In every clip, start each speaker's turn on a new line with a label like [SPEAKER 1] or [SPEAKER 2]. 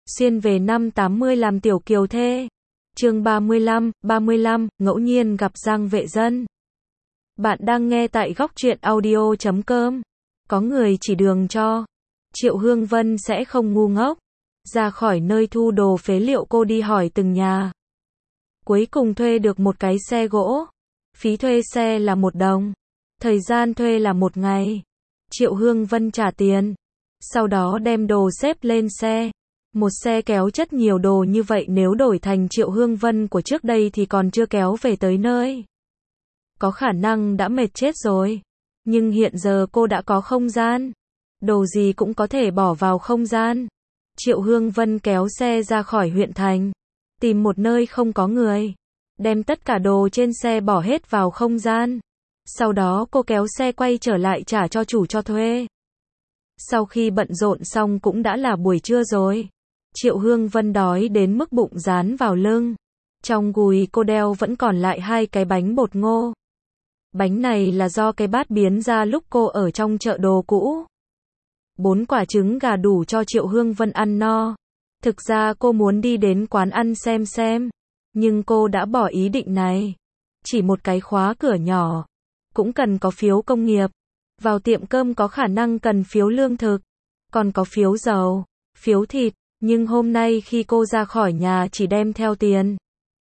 [SPEAKER 1] Xuyên về năm 80 làm tiểu kiều thê. Chương 35, ngẫu nhiên gặp Giang Vệ Dân. Bạn đang nghe tại góc truyện audio.com. Có người chỉ đường cho. Triệu Hương Vân sẽ không ngu ngốc. Ra khỏi nơi thu đồ phế liệu, cô đi hỏi từng nhà. Cuối cùng thuê được một cái xe gỗ. Phí thuê xe là 1 đồng. Thời gian thuê là 1 ngày. Triệu Hương Vân trả tiền. Sau đó đem đồ xếp lên xe. Một xe kéo chất nhiều đồ như vậy nếu đổi thành Triệu Hương Vân của trước đây thì còn chưa kéo về tới nơi. Có khả năng đã mệt chết rồi. Nhưng hiện giờ cô đã có không gian. Đồ gì cũng có thể bỏ vào không gian. Triệu Hương Vân kéo xe ra khỏi huyện thành. Tìm một nơi không có người. Đem tất cả đồ trên xe bỏ hết vào không gian. Sau đó cô kéo xe quay trở lại trả cho chủ cho thuê. Sau khi bận rộn xong cũng đã là buổi trưa rồi. Triệu Hương Vân đói đến mức bụng dán vào lưng. Trong gùi cô đeo vẫn còn lại 2 cái bánh bột ngô. Bánh này là do cái bát biến ra lúc cô ở trong chợ đồ cũ. 4 quả trứng gà đủ cho Triệu Hương Vân ăn no. Thực ra cô muốn đi đến quán ăn xem. Nhưng cô đã bỏ ý định này. Chỉ một cái khóa cửa nhỏ. Cũng cần có phiếu công nghiệp. Vào tiệm cơm có khả năng cần phiếu lương thực. Còn có phiếu dầu, phiếu thịt. Nhưng hôm nay khi cô ra khỏi nhà chỉ đem theo tiền.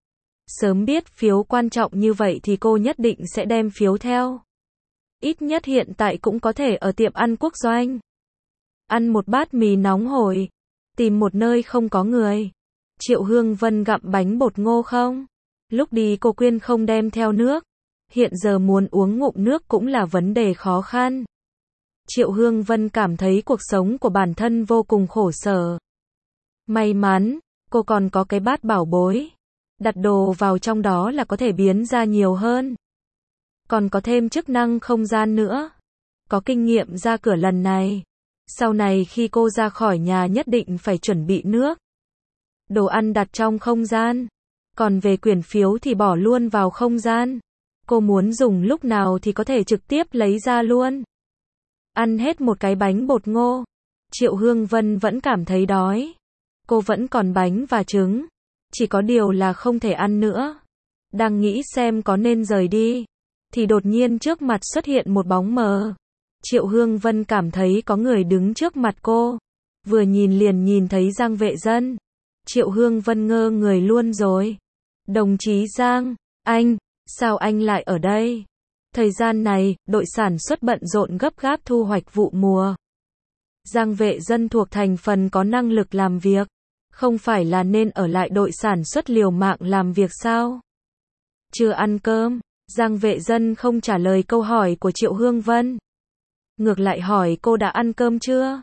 [SPEAKER 1] Sớm biết phiếu quan trọng như vậy thì cô nhất định sẽ đem phiếu theo. Ít nhất hiện tại cũng có thể ở tiệm ăn Quốc Doanh. Ăn một bát mì nóng hổi. Tìm một nơi không có người. Triệu Hương Vân gặm bánh bột ngô không? Lúc đi cô khuyên không đem theo nước. Hiện giờ muốn uống ngụm nước cũng là vấn đề khó khăn. Triệu Hương Vân cảm thấy cuộc sống của bản thân vô cùng khổ sở. May mắn, cô còn có cái bát bảo bối. Đặt đồ vào trong đó là có thể biến ra nhiều hơn. Còn có thêm chức năng không gian nữa. Có kinh nghiệm ra cửa lần này. Sau này khi cô ra khỏi nhà nhất định phải chuẩn bị nước. Đồ ăn đặt trong không gian. Còn về quyển phiếu thì bỏ luôn vào không gian. Cô muốn dùng lúc nào thì có thể trực tiếp lấy ra luôn. Ăn hết một cái bánh bột ngô. Triệu Hương Vân vẫn cảm thấy đói. Cô vẫn còn bánh và trứng. Chỉ có điều là không thể ăn nữa. Đang nghĩ xem có nên rời đi. Thì đột nhiên trước mặt xuất hiện một bóng mờ. Triệu Hương Vân cảm thấy có người đứng trước mặt cô. Vừa nhìn liền nhìn thấy Giang Vệ Dân. Triệu Hương Vân ngơ người luôn rồi. Đồng chí Giang, anh, sao anh lại ở đây? Thời gian này, đội sản xuất bận rộn gấp gáp thu hoạch vụ mùa. Giang Vệ Dân thuộc thành phần có năng lực làm việc. Không phải là nên ở lại đội sản xuất liều mạng làm việc sao? Chưa ăn cơm, Giang Vệ Dân không trả lời câu hỏi của Triệu Hương Vân. Ngược lại hỏi cô đã ăn cơm chưa?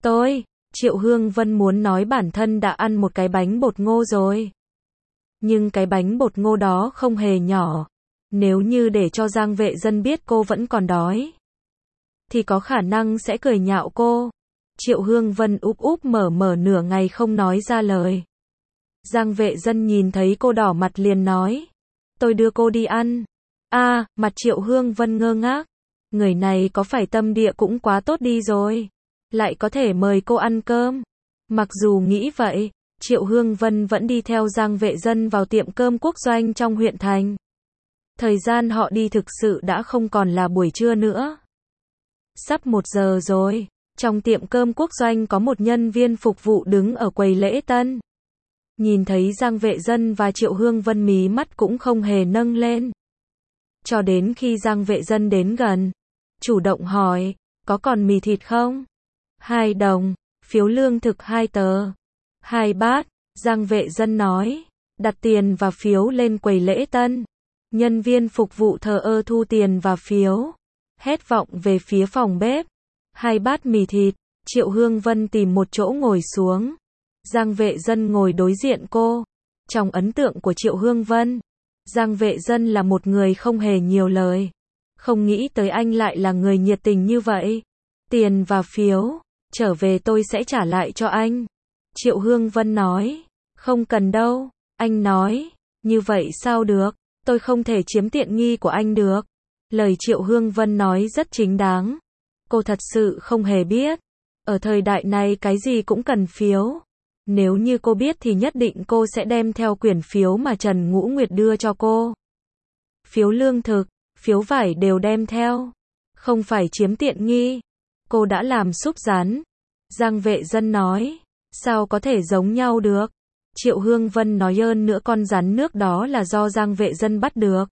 [SPEAKER 1] Triệu Hương Vân muốn nói bản thân đã ăn một cái bánh bột ngô rồi. Nhưng cái bánh bột ngô đó không hề nhỏ. Nếu như để cho Giang Vệ Dân biết cô vẫn còn đói, thì có khả năng sẽ cười nhạo cô. Triệu Hương Vân úp mở nửa ngày không nói ra lời. Giang Vệ Dân nhìn thấy cô đỏ mặt liền nói. Tôi đưa cô đi ăn. Mặt Triệu Hương Vân ngơ ngác. Người này có phải tâm địa cũng quá tốt đi rồi. Lại có thể mời cô ăn cơm. Mặc dù nghĩ vậy, Triệu Hương Vân vẫn đi theo Giang Vệ Dân vào tiệm cơm Quốc Doanh trong huyện thành. Thời gian họ đi thực sự đã không còn là buổi trưa nữa. Sắp 1 giờ rồi. Trong tiệm cơm Quốc Doanh có một nhân viên phục vụ đứng ở quầy lễ tân. Nhìn thấy Giang Vệ Dân và Triệu Hương Vân mí mắt cũng không hề nâng lên. Cho đến khi Giang Vệ Dân đến gần, chủ động hỏi, có còn mì thịt không? 2 đồng, phiếu lương thực 2 tờ. 2 bát, Giang Vệ Dân nói, đặt tiền và phiếu lên quầy lễ tân. Nhân viên phục vụ thờ ơ thu tiền và phiếu. Hét vọng về phía phòng bếp. 2 bát mì thịt. Triệu Hương Vân tìm một chỗ ngồi xuống. Giang Vệ Dân ngồi đối diện cô. Trong ấn tượng của Triệu Hương Vân, Giang Vệ Dân là một người không hề nhiều lời. Không nghĩ tới anh lại là người nhiệt tình như vậy. Tiền và phiếu, trở về tôi sẽ trả lại cho anh. Triệu Hương Vân nói. Không cần đâu. Anh nói. Như vậy sao được? Tôi không thể chiếm tiện nghi của anh được. Lời Triệu Hương Vân nói rất chính đáng. Cô thật sự không hề biết. Ở thời đại này cái gì cũng cần phiếu. Nếu như cô biết thì nhất định cô sẽ đem theo quyển phiếu mà Trần Ngũ Nguyệt đưa cho cô. Phiếu lương thực, phiếu vải đều đem theo. Không phải chiếm tiện nghi. Cô đã làm súp rán. Giang Vệ Dân nói. Sao có thể giống nhau được? Triệu Hương Vân nói hơn nữa con rắn nước đó là do Giang Vệ Dân bắt được.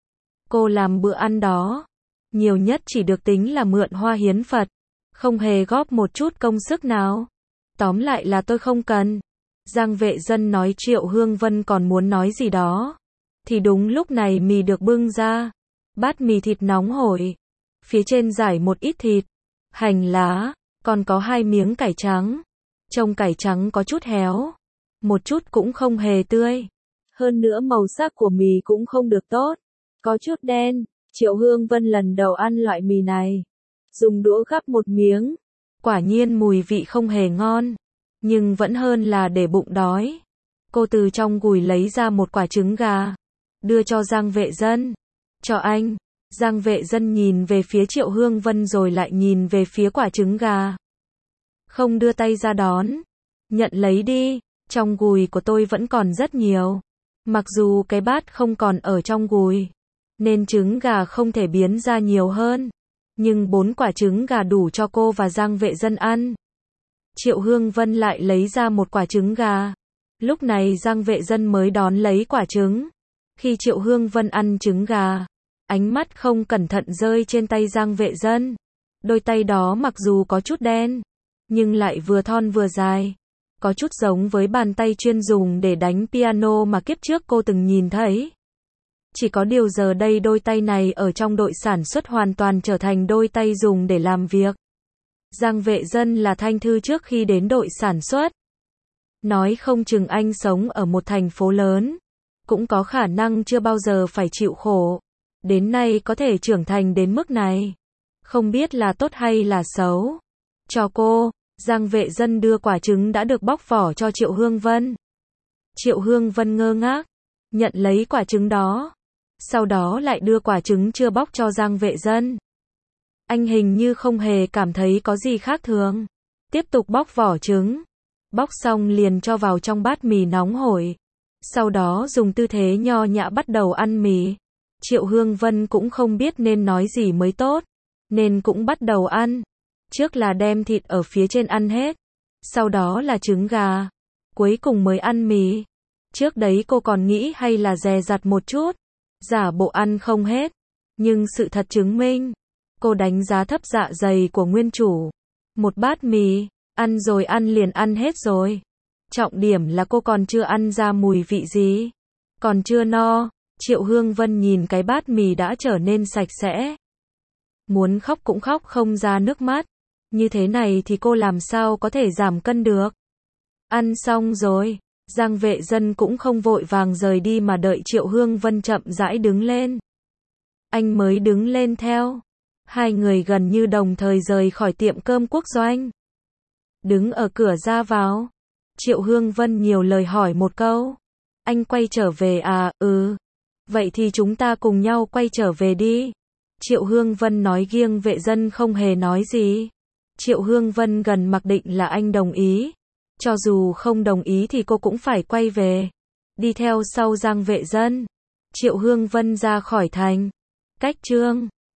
[SPEAKER 1] Cô làm bữa ăn đó. Nhiều nhất chỉ được tính là mượn hoa hiến Phật. Không hề góp một chút công sức nào. Tóm lại là tôi không cần. Giang Vệ Dân nói. Triệu Hương Vân còn muốn nói gì đó. Thì đúng lúc này mì được bưng ra. Bát mì thịt nóng hổi. Phía trên rải một ít thịt, hành lá, còn có 2 miếng cải trắng. Trông cải trắng có chút héo, một chút cũng không hề tươi. Hơn nữa màu sắc của mì cũng không được tốt, có chút đen. Triệu Hương Vân lần đầu ăn loại mì này. Dùng đũa gắp một miếng. Quả nhiên mùi vị không hề ngon, nhưng vẫn hơn là để bụng đói. Cô từ trong gùi lấy ra một quả trứng gà, đưa cho Giang Vệ Dân. Cho anh. Giang Vệ Dân nhìn về phía Triệu Hương Vân rồi lại nhìn về phía quả trứng gà. Không đưa tay ra đón. Nhận lấy đi, trong gùi của tôi vẫn còn rất nhiều. Mặc dù cái bát không còn ở trong gùi, nên trứng gà không thể biến ra nhiều hơn. Nhưng 4 quả trứng gà đủ cho cô và Giang Vệ Dân ăn. Triệu Hương Vân lại lấy ra một quả trứng gà. Lúc này Giang Vệ Dân mới đón lấy quả trứng. Khi Triệu Hương Vân ăn trứng gà, ánh mắt không cẩn thận rơi trên tay Giang Vệ Dân. Đôi tay đó mặc dù có chút đen, nhưng lại vừa thon vừa dài. Có chút giống với bàn tay chuyên dùng để đánh piano mà kiếp trước cô từng nhìn thấy. Chỉ có điều giờ đây đôi tay này ở trong đội sản xuất hoàn toàn trở thành đôi tay dùng để làm việc. Giang Vệ Dân là thanh thư trước khi đến đội sản xuất. Nói không chừng anh sống ở một thành phố lớn, cũng có khả năng chưa bao giờ phải chịu khổ. Đến nay có thể trưởng thành đến mức này. Không biết là tốt hay là xấu. Cho cô, Giang Vệ Dân đưa quả trứng đã được bóc vỏ cho Triệu Hương Vân. Triệu Hương Vân ngơ ngác, nhận lấy quả trứng đó. Sau đó lại đưa quả trứng chưa bóc cho Giang Vệ Dân. Anh hình như không hề cảm thấy có gì khác thường. Tiếp tục bóc vỏ trứng. Bóc xong liền cho vào trong bát mì nóng hổi. Sau đó dùng tư thế nho nhã bắt đầu ăn mì. Triệu Hương Vân cũng không biết nên nói gì mới tốt, nên cũng bắt đầu ăn. Trước là đem thịt ở phía trên ăn hết, sau đó là trứng gà, cuối cùng mới ăn mì. Trước đấy cô còn nghĩ hay là dè dặt một chút, giả bộ ăn không hết, nhưng sự thật chứng minh, cô đánh giá thấp dạ dày của nguyên chủ. Một bát mì, ăn rồi ăn liền ăn hết rồi. Trọng điểm là cô còn chưa ăn ra mùi vị gì, còn chưa no. Triệu Hương Vân nhìn cái bát mì đã trở nên sạch sẽ. Muốn khóc cũng khóc không ra nước mắt. Như thế này thì cô làm sao có thể giảm cân được. Ăn xong rồi, Giang Vệ Dân cũng không vội vàng rời đi mà đợi Triệu Hương Vân chậm rãi đứng lên. Anh mới đứng lên theo. Hai người gần như đồng thời rời khỏi tiệm cơm Quốc Doanh. Đứng ở cửa ra vào, Triệu Hương Vân nhiều lời hỏi một câu. Anh quay trở về à? Ừ. Vậy thì chúng ta cùng nhau quay trở về đi. Triệu Hương Vân nói. Giang Vệ Dân không hề nói gì. Triệu Hương Vân gần mặc định là anh đồng ý. Cho dù không đồng ý thì cô cũng phải quay về. Đi theo sau Giang Vệ Dân. Triệu Hương Vân ra khỏi thành. Cách Trương